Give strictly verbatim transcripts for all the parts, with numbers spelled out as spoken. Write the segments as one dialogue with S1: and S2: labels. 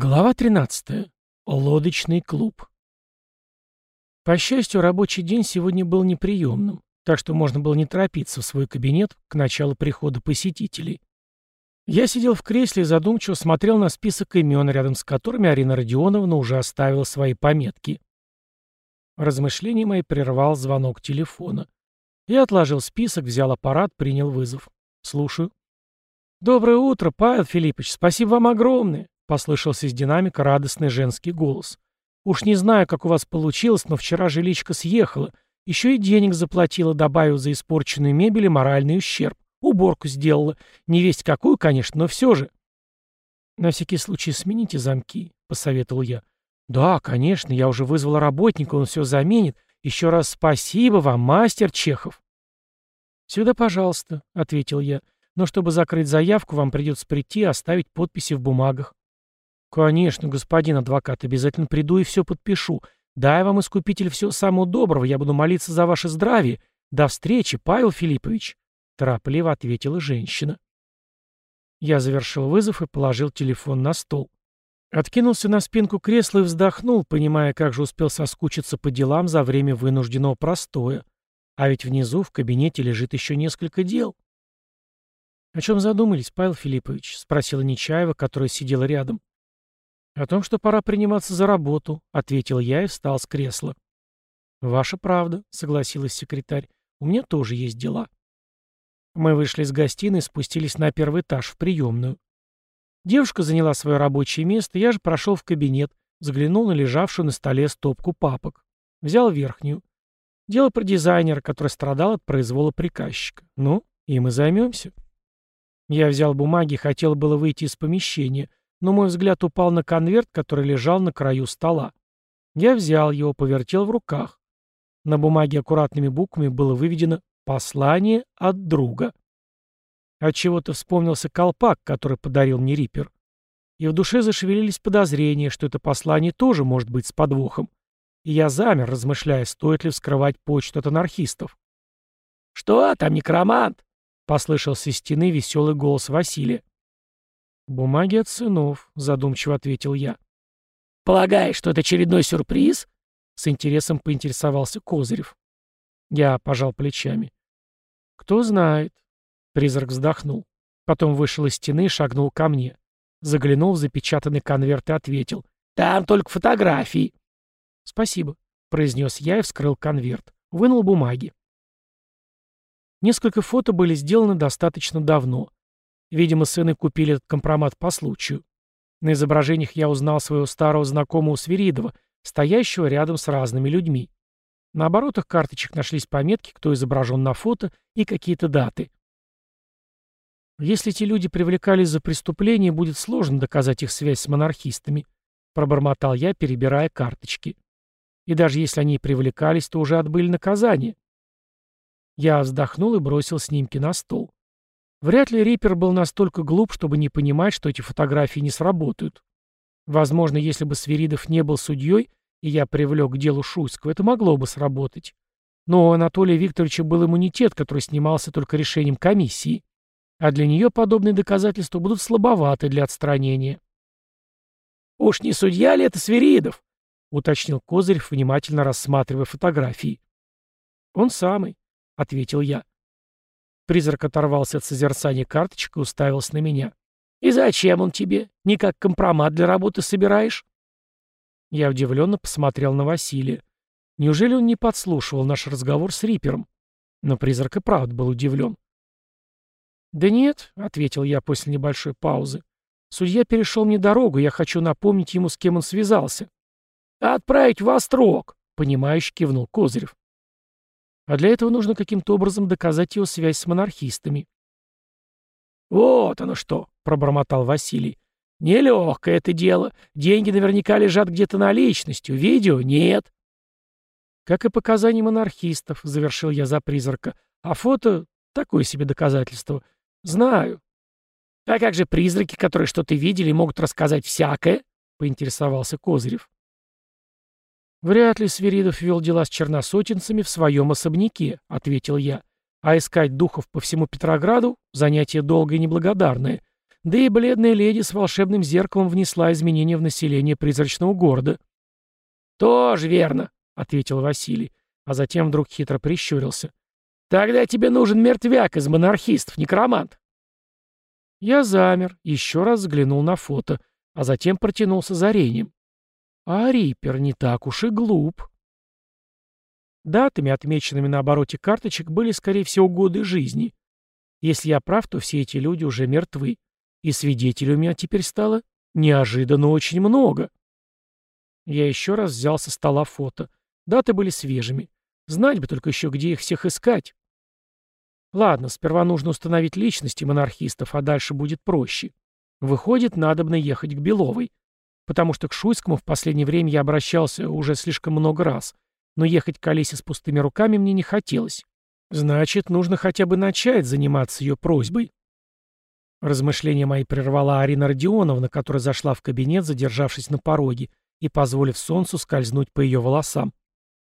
S1: Глава тринадцатая. Лодочный клуб. По счастью, рабочий день сегодня был неприемным, так что можно было не торопиться в свой кабинет к началу прихода посетителей. Я сидел в кресле и задумчиво смотрел на список имен, рядом с которыми Арина Родионовна уже оставила свои пометки. Размышления мои прервал звонок телефона. Я отложил список, взял аппарат, принял вызов. Слушаю. «Доброе утро, Павел Филиппович, спасибо вам огромное!» — послышался из динамика радостный женский голос. «Уж не знаю, как у вас получилось, но вчера жиличка съехала. Еще и денег заплатила, добавив за испорченную мебель и моральный ущерб. Уборку сделала. Не весть какую, конечно, но все же». «На всякий случай смените замки», — посоветовал я. «Да, конечно, я уже вызвала работника, он все заменит. Еще раз спасибо вам, мастер Чехов». «Сюда, пожалуйста», — ответил я. «Но чтобы закрыть заявку, вам придется прийти и оставить подписи в бумагах». «Конечно, господин адвокат, обязательно приду и все подпишу. Дай вам, искупитель, всего самого доброго, я буду молиться за ваше здравие. До встречи, Павел Филиппович», — торопливо ответила женщина. Я завершил вызов и положил телефон на стол. Откинулся на спинку кресла и вздохнул, понимая, как же успел соскучиться по делам за время вынужденного простоя. А ведь внизу в кабинете лежит еще несколько дел. «О чем задумались, Павел Филиппович?» — спросила Нечаева, которая сидела рядом. «О том, что пора приниматься за работу», — ответил я и встал с кресла. «Ваша правда», — согласилась секретарь. «У меня тоже есть дела». Мы вышли из гостиной и спустились на первый этаж, в приемную. Девушка заняла свое рабочее место, я же прошел в кабинет, заглянул на лежавшую на столе стопку папок. Взял верхнюю. Дело про дизайнера, который страдал от произвола приказчика. Ну, им и займемся. Я взял бумаги и хотел было выйти из помещения, но мой взгляд упал на конверт, который лежал на краю стола. Я взял его, повертел в руках. На бумаге аккуратными буквами было выведено «Послание от друга». Отчего-то вспомнился колпак, который подарил мне Риппер. И в душе зашевелились подозрения, что это послание тоже может быть с подвохом. И я замер, размышляя, стоит ли вскрывать почту от анархистов. «Что там, некромант?» — послышался из стены веселый голос Василия. «Бумаги от сынов», — задумчиво ответил я. «Полагаешь, что это очередной сюрприз?» — с интересом поинтересовался Козырев. Я пожал плечами. «Кто знает». Призрак вздохнул. Потом вышел из стены и шагнул ко мне. Заглянул в запечатанный конверт и ответил. «Там только фотографии». «Спасибо», — произнес я и вскрыл конверт. Вынул бумаги. Несколько фото были сделаны достаточно давно. Видимо, сыны купили этот компромат по случаю. На изображениях я узнал своего старого знакомого Свиридова, стоящего рядом с разными людьми. На оборотах карточек нашлись пометки, кто изображен на фото, и какие-то даты. «Если эти люди привлекались за преступление, будет сложно доказать их связь с монархистами», — пробормотал я, перебирая карточки. «И даже если они и привлекались, то уже отбыли наказание». Я вздохнул и бросил снимки на стол. Вряд ли Риппер был настолько глуп, чтобы не понимать, что эти фотографии не сработают. Возможно, если бы Свиридов не был судьей, и я привлек к делу Шуйского, это могло бы сработать. Но у Анатолия Викторовича был иммунитет, который снимался только решением комиссии. А для нее подобные доказательства будут слабоваты для отстранения. «Уж не судья ли это Свиридов?» — уточнил Козырев, внимательно рассматривая фотографии. «Он самый», — ответил я. Призрак оторвался от созерцания карточек и уставился на меня. «И зачем он тебе? Не как компромат для работы собираешь?» Я удивленно посмотрел на Василия. Неужели он не подслушивал наш разговор с Риппером? Но призрак и правда был удивлен. «Да нет», — ответил я после небольшой паузы. «Судья перешел мне дорогу, я хочу напомнить ему, с кем он связался». «Отправить в Острог», — понимающе кивнул Козырев. «А для этого нужно каким-то образом доказать его связь с монархистами». «Вот оно что», — пробормотал Василий. «Нелегкое это дело. Деньги наверняка лежат где-то наличностью. Видео нет». «Как и показания монархистов», — завершил я за призрака. «А фото — такое себе доказательство. Знаю». «А как же призраки, которые что-то видели, могут рассказать всякое?» — поинтересовался Козырев. «Вряд ли Свиридов вел дела с черносотенцами в своем особняке», — ответил я. «А искать духов по всему Петрограду — занятие долгое и неблагодарное. Да и бледная леди с волшебным зеркалом внесла изменения в население призрачного города. «Тоже верно», — ответил Василий, а затем вдруг хитро прищурился. «Тогда тебе нужен мертвяк из монархистов, некромант». Я замер, еще раз взглянул на фото, а затем протянулся за Рейнем. А Риппер не так уж и глуп. Датами, отмеченными на обороте карточек, были, скорее всего, годы жизни. Если я прав, то все эти люди уже мертвы, и свидетелей у меня теперь стало неожиданно очень много. Я еще раз взял со стола фото. Даты были свежими. Знать бы только еще, где их всех искать. Ладно, сперва нужно установить личности монархистов, а дальше будет проще. Выходит, надобно ехать к Беловой. Потому что к Шуйскому в последнее время я обращался уже слишком много раз. Но ехать к Алисе с пустыми руками мне не хотелось. Значит, нужно хотя бы начать заниматься ее просьбой. Размышления мои прервала Арина Родионовна, которая зашла в кабинет, задержавшись на пороге, и позволив солнцу скользнуть по ее волосам.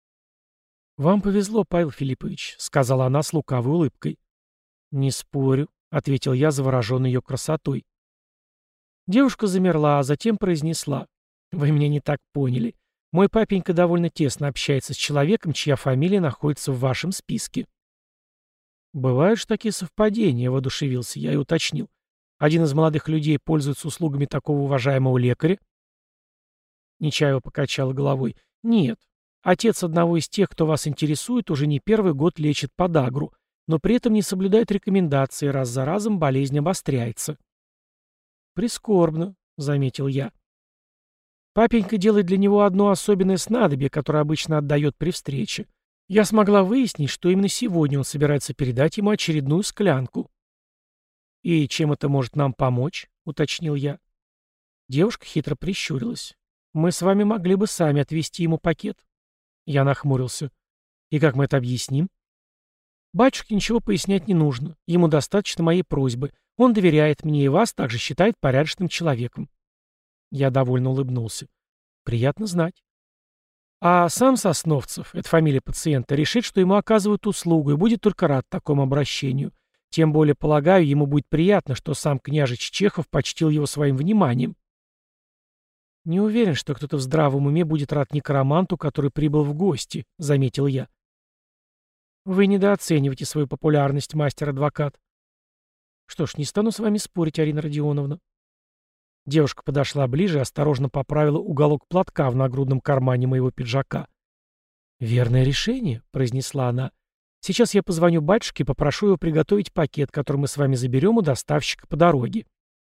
S1: «Вам повезло, Павел Филиппович», — сказала она с лукавой улыбкой. «Не спорю», — ответил я, завороженный ее красотой. Девушка замерла, а затем произнесла. «Вы меня не так поняли. Мой папенька довольно тесно общается с человеком, чья фамилия находится в вашем списке». «Бывают же такие совпадения», — воодушевился я и уточнил. «Один из молодых людей пользуется услугами такого уважаемого лекаря?» Нечаева покачала головой. «Нет. Отец одного из тех, кто вас интересует, уже не первый год лечит подагру, но при этом не соблюдает рекомендации, раз за разом болезнь обостряется». «Прискорбно», — заметил я. «Папенька делает для него одно особенное снадобье, которое обычно отдает при встрече. Я смогла выяснить, что именно сегодня он собирается передать ему очередную склянку». «И чем это может нам помочь?» — уточнил я. Девушка хитро прищурилась. «Мы с вами могли бы сами отвезти ему пакет». Я нахмурился. «И как мы это объясним?» «Батюшке ничего пояснять не нужно. Ему достаточно моей просьбы. Он доверяет мне и вас также считает порядочным человеком». Я довольно улыбнулся. «Приятно знать». А сам Сосновцев, это фамилия пациента, решит, что ему оказывают услугу и будет только рад такому обращению. Тем более, полагаю, ему будет приятно, что сам княжич Чехов почтил его своим вниманием. «Не уверен, что кто-то в здравом уме будет рад некроманту, который прибыл в гости», — заметил я. «Вы недооцениваете свою популярность, мастер-адвокат». «Что ж, не стану с вами спорить, Арина Родионовна». Девушка подошла ближе и осторожно поправила уголок платка в нагрудном кармане моего пиджака. «Верное решение», — произнесла она. «Сейчас я позвоню батюшке и попрошу его приготовить пакет, который мы с вами заберем у доставщика по дороге».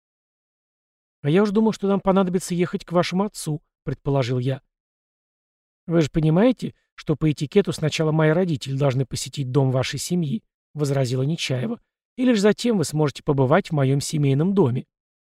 S1: «А я уж думал, что нам понадобится ехать к вашему отцу», — предположил я. «Вы же понимаете, что по этикету сначала мои родители должны посетить дом вашей семьи», — возразила Нечаева, «и лишь затем вы сможете побывать в моем семейном доме».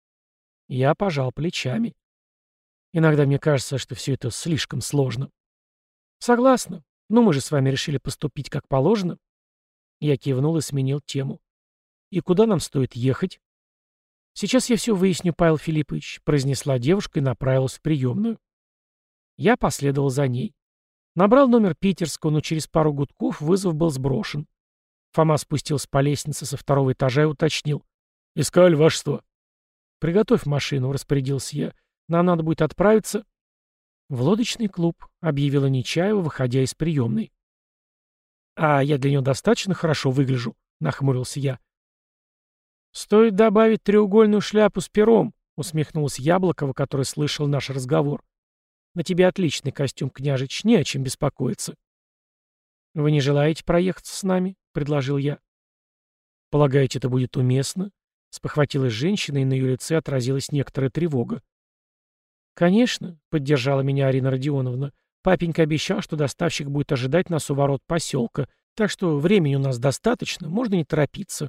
S1: Я пожал плечами. Иногда мне кажется, что все это слишком сложно. «Согласна. Но мы же с вами решили поступить как положено». Я кивнул и сменил тему. «И куда нам стоит ехать?» «Сейчас я все выясню, Павел Филиппович», — произнесла девушка и направилась в приемную. Я последовал за ней. Набрал номер питерского, но через пару гудков вызов был сброшен. Фома спустился по лестнице со второго этажа и уточнил. «Искали, вашество». «Приготовь машину», — распорядился я. «Нам надо будет отправиться...» «В лодочный клуб», — объявила Нечаева, выходя из приемной. «А я для нее достаточно хорошо выгляжу?» — нахмурился я. «Стоит добавить треугольную шляпу с пером», — усмехнулась Яблокова, который слышал наш разговор. «На тебе отличный костюм, княжич, не о чем беспокоиться». «Вы не желаете проехаться с нами?» — предложил я. «Полагаете, это будет уместно?» — спохватилась женщина, и на ее лице отразилась некоторая тревога. «Конечно», — поддержала меня Арина Родионовна. «Папенька обещал, что доставщик будет ожидать нас у ворот поселка, так что времени у нас достаточно, можно не торопиться».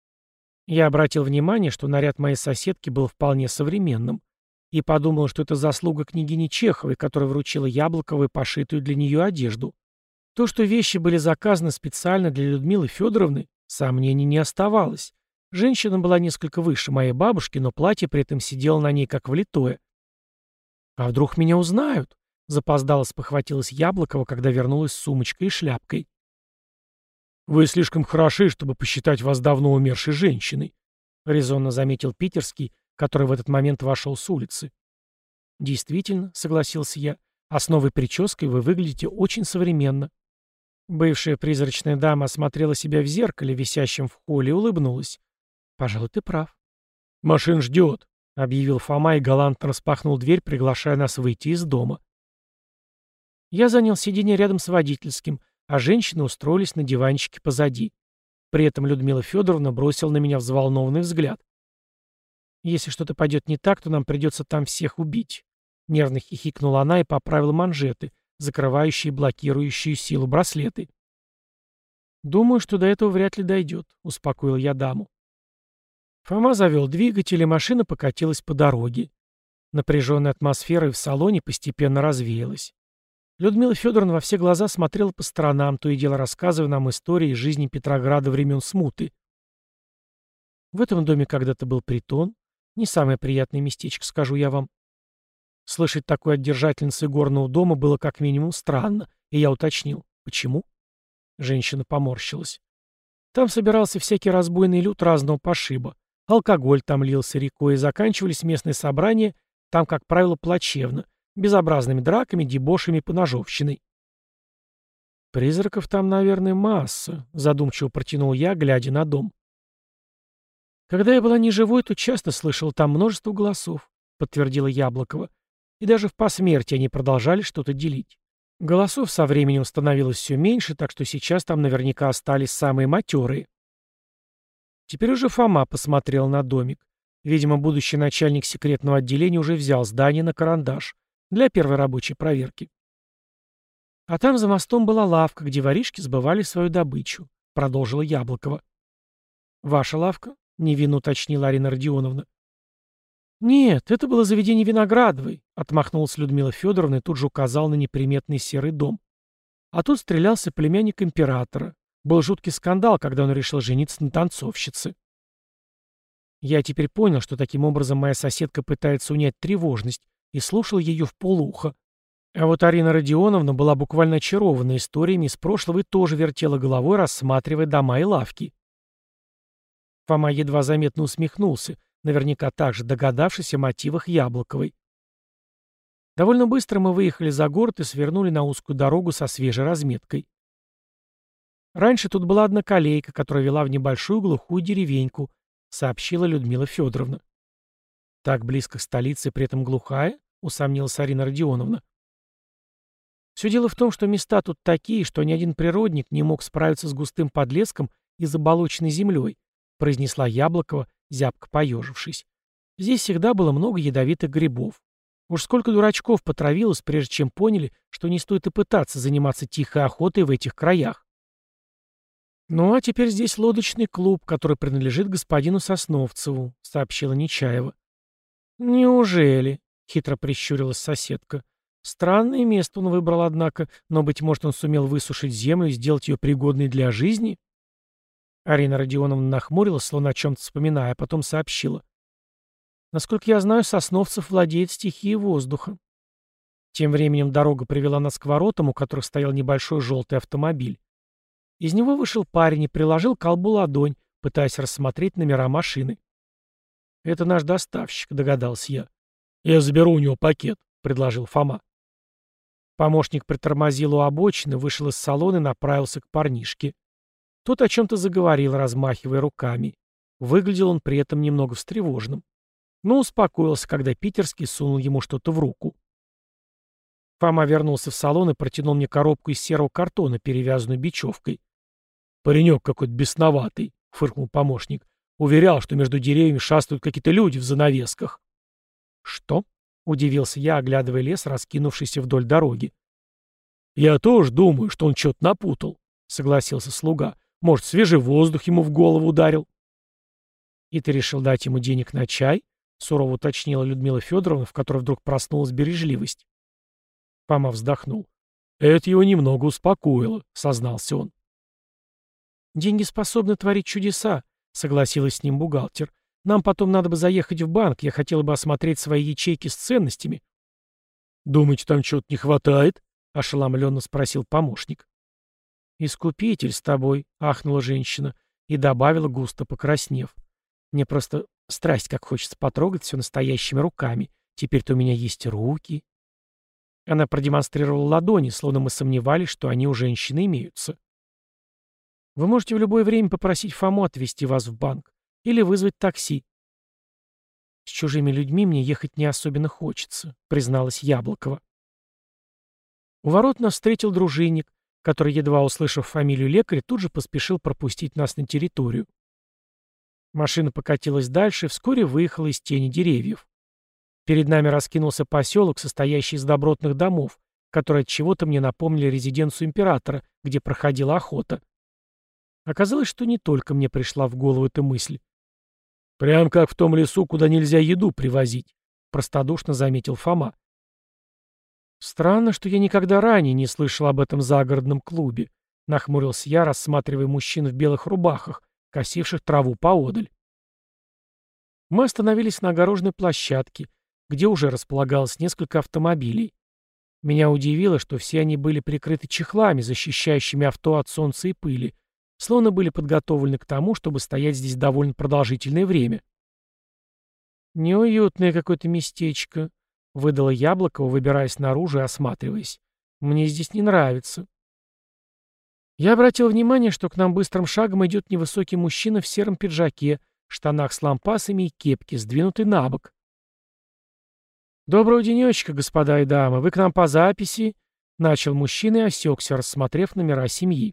S1: Я обратил внимание, что наряд моей соседки был вполне современным, и подумал, что это заслуга княгини Чеховой, которая вручила Яблоковой пошитую для нее одежду. То, что вещи были заказаны специально для Людмилы Федоровны, сомнений не оставалось. Женщина была несколько выше моей бабушки, но платье при этом сидело на ней как влитое. «А вдруг меня узнают?» — запоздало спохватилась Яблокова, когда вернулась с сумочкой и шляпкой. «Вы слишком хороши, чтобы посчитать вас давно умершей женщиной», резонно заметил питерский, который в этот момент вошел с улицы. «Действительно», — согласился я, — «а с новой прической вы выглядите очень современно». Бывшая призрачная дама осмотрела себя в зеркале, висящем в холле, и улыбнулась. «Пожалуй, ты прав».
S2: «Машин ждет»,
S1: — объявил Фома и галантно распахнул дверь, приглашая нас выйти из дома. Я занял сиденье рядом с водительским, а женщины устроились на диванчике позади. При этом Людмила Федоровна бросила на меня взволнованный взгляд. «Если что-то пойдет не так, то нам придется там всех убить». Нервно хихикнула она и поправила манжеты, закрывающие и блокирующие силу браслеты. «Думаю, что до этого вряд ли дойдет», — успокоил я даму. Фома завел двигатель, и машина покатилась по дороге. Напряженная атмосфера и в салоне постепенно развеялась. Людмила Федоровна во все глаза смотрела по сторонам, то и дело рассказывая нам истории из жизни Петрограда времен смуты. В этом доме когда-то был притон. Не самое приятное местечко, скажу я вам. Слышать такое от держательницы горного дома было как минимум странно, и я уточнил. Почему? Женщина поморщилась. Там собирался всякий разбойный люд разного пошиба. Алкоголь там лился рекой, и заканчивались местные собрания, там, как правило, плачевно, безобразными драками, дебошами и поножовщиной. «Призраков там, наверное, масса», — задумчиво протянул я, глядя на дом. «Когда я была неживой, то часто слышал там множество голосов», — подтвердила Яблокова. «И даже в посмертии они продолжали что-то делить. Голосов со временем становилось все меньше, так что сейчас там наверняка остались самые матерые». Теперь уже Фома посмотрел на домик. Видимо, будущий начальник секретного отделения уже взял здание на карандаш для первой рабочей проверки. «А там за мостом была лавка, где воришки сбывали свою добычу», — продолжила Яблокова. «Ваша лавка?» — невинно уточнила Арина Родионовна. «Нет, это было заведение Виноградовой», — отмахнулась Людмила Федоровна и тут же указал на неприметный серый дом. «А тут стрелялся племянник императора. Был жуткий скандал, когда он решил жениться на танцовщице». Я теперь понял, что таким образом моя соседка пытается унять тревожность, и слушал ее вполуха. А вот Арина Родионовна была буквально очарована историями из прошлого и тоже вертела головой, рассматривая дома и лавки. Фома едва заметно усмехнулся, наверняка также догадавшись о мотивах Яблоковой. Довольно быстро мы выехали за город и свернули на узкую дорогу со свежей разметкой. Раньше тут была одна колейка, которая вела в небольшую глухую деревеньку, сообщила Людмила Федоровна. «Так близко к столице, при этом глухая?» — усомнилась Арина Родионовна. «Все дело в том, что места тут такие, что ни один природник не мог справиться с густым подлеском и заболоченной землей», — произнесла Яблокова, зябко поежившись. «Здесь всегда было много ядовитых грибов. Уж сколько дурачков потравилось, прежде чем поняли, что не стоит и пытаться заниматься тихой охотой в этих краях. «Ну, а теперь здесь лодочный клуб, который принадлежит господину Сосновцеву», — сообщила Нечаева. «Неужели?» — хитро прищурилась соседка. «Странное место он выбрал, однако, но, быть может, он сумел высушить землю и сделать ее пригодной для жизни?» Арина Родионовна нахмурилась, словно о чем-то вспоминая, а потом сообщила. «Насколько я знаю, Сосновцев владеет стихией воздуха». Тем временем дорога привела нас к воротам, у которых стоял небольшой желтый автомобиль. Из него вышел парень и приложил к колбу ладонь, пытаясь рассмотреть номера машины. «Это наш доставщик», — догадался я. «Я заберу у него пакет», — предложил Фома. Помощник притормозил у обочины, вышел из салона и направился к парнишке. Тот о чем-то заговорил, размахивая руками. Выглядел он при этом немного встревоженным. Но успокоился, когда питерский сунул ему что-то в руку. Фома вернулся в салон и протянул мне коробку из серого картона, перевязанную бечевкой. «Паренек какой-то бесноватый», — фыркнул помощник. «Уверял, что между деревьями шастают какие-то люди в занавесках». «Что?» — удивился я, оглядывая лес, раскинувшийся вдоль дороги. «Я тоже думаю, что он что-то напутал», — согласился слуга. «Может, свежий воздух ему в голову ударил?» «И ты решил дать ему денег на чай?» — сурово уточнила Людмила Федоровна, в которой вдруг проснулась бережливость. Фома вздохнул. «Это его немного успокоило», — сознался он. «Деньги способны творить чудеса», — согласилась с ним бухгалтер. «Нам потом надо бы заехать в банк, я хотела бы осмотреть свои ячейки с ценностями». «Думаете, там чего-то не хватает?» — ошеломленно спросил помощник. «Искупитель с тобой», — ахнула женщина и добавила, густо покраснев. Мне просто страсть как хочется потрогать все настоящими руками. Теперь-то у меня есть руки». Она продемонстрировала ладони, словно мы сомневались, что они у женщины имеются. «Вы можете в любое время попросить Фому отвезти вас в банк или вызвать такси». «С чужими людьми мне ехать не особенно хочется», — призналась Яблокова. У ворот нас встретил дружинник, который, едва услышав фамилию лекаря, тут же поспешил пропустить нас на территорию. Машина покатилась дальше и вскоре выехала из тени деревьев. Перед нами раскинулся поселок, состоящий из добротных домов, которые от чего-то мне напомнили резиденцию императора, где проходила охота. Оказалось, что не только мне пришла в голову эта мысль. «Прям как в том лесу, куда нельзя еду привозить», — простодушно заметил Фома. «Странно, что я никогда ранее не слышал об этом загородном клубе», — нахмурился я, рассматривая мужчин в белых рубахах, косивших траву поодаль. Мы остановились на огороженной площадке, где уже располагалось несколько автомобилей. Меня удивило, что все они были прикрыты чехлами, защищающими авто от солнца и пыли, словно были подготовлены к тому, чтобы стоять здесь довольно продолжительное время. «Неуютное какое-то местечко», — выдала Яблокова, выбираясь наружу и осматриваясь. «Мне здесь не нравится». Я обратил внимание, что к нам быстрым шагом идет невысокий мужчина в сером пиджаке, штанах с лампасами и кепке, сдвинутый на бок. «Доброго денечка, господа и дамы. Вы к нам по записи?» — начал мужчина и осекся, рассмотрев номера семьи.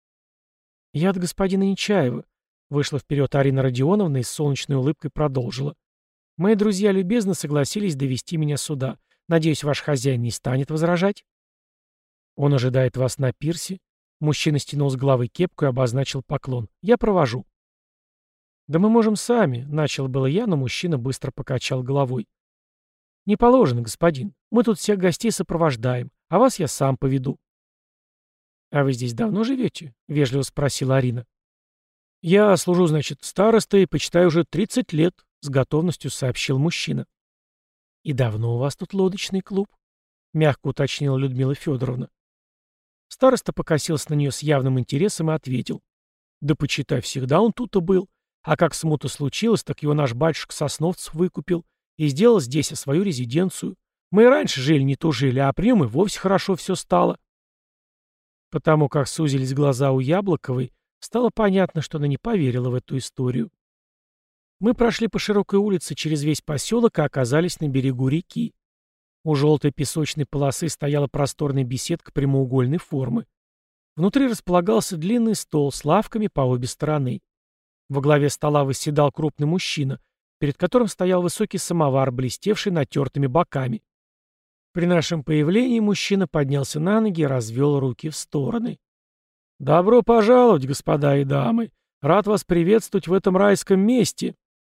S1: «Я от господина Нечаева», — вышла вперед Арина Родионовна и с солнечной улыбкой продолжила. «Мои друзья любезно согласились довести меня сюда. Надеюсь, ваш хозяин не станет возражать?» «Он ожидает вас на пирсе». Мужчина стянул с головы кепку и обозначил поклон. «Я провожу». «Да мы можем сами», — начал было я, но мужчина быстро покачал головой. «Не положено, господин. Мы тут всех гостей сопровождаем, а вас я сам поведу». «А вы здесь давно живете?» — вежливо спросила Арина. «Я служу, значит, старостой, почитаю уже тридцать лет», — с готовностью сообщил мужчина. «И давно у вас тут лодочный клуб?» — мягко уточнила Людмила Федоровна. Староста покосился на нее с явным интересом и ответил. «Да почитай, всегда он тут и был. А как смута случилась, так его наш батюшка Сосновцев выкупил и сделал здесь свою резиденцию. Мы и раньше жили не то жили, а при нем и вовсе хорошо все стало». Потому как сузились глаза у Яблоковой, стало понятно, что она не поверила в эту историю. Мы прошли по широкой улице через весь поселок и оказались на берегу реки. У желтой песочной полосы стояла просторная беседка прямоугольной формы. Внутри располагался длинный стол с лавками по обе стороны. Во главе стола восседал крупный мужчина, перед которым стоял высокий самовар, блестевший натертыми боками. При нашем появлении мужчина поднялся на ноги и развел руки в стороны. «Добро пожаловать, господа и дамы! Рад вас приветствовать в этом райском месте!»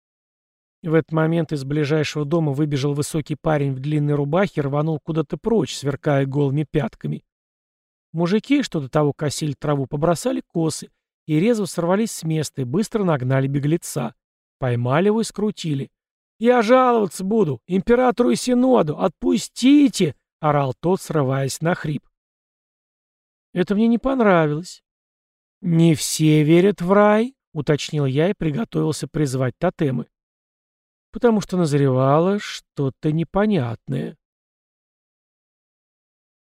S1: В этот момент из ближайшего дома выбежал высокий парень в длинной рубахе и рванул куда-то прочь, сверкая голыми пятками. Мужики, что до того косили траву, побросали косы и резво сорвались с места и быстро нагнали беглеца. Поймали его и скрутили. «Я жаловаться буду! Императору и Синоду! Отпустите!» — орал тот, срываясь на хрип. Это мне не понравилось. «Не все верят в рай», — уточнил я и приготовился призвать тотемы. Потому что назревало что-то непонятное.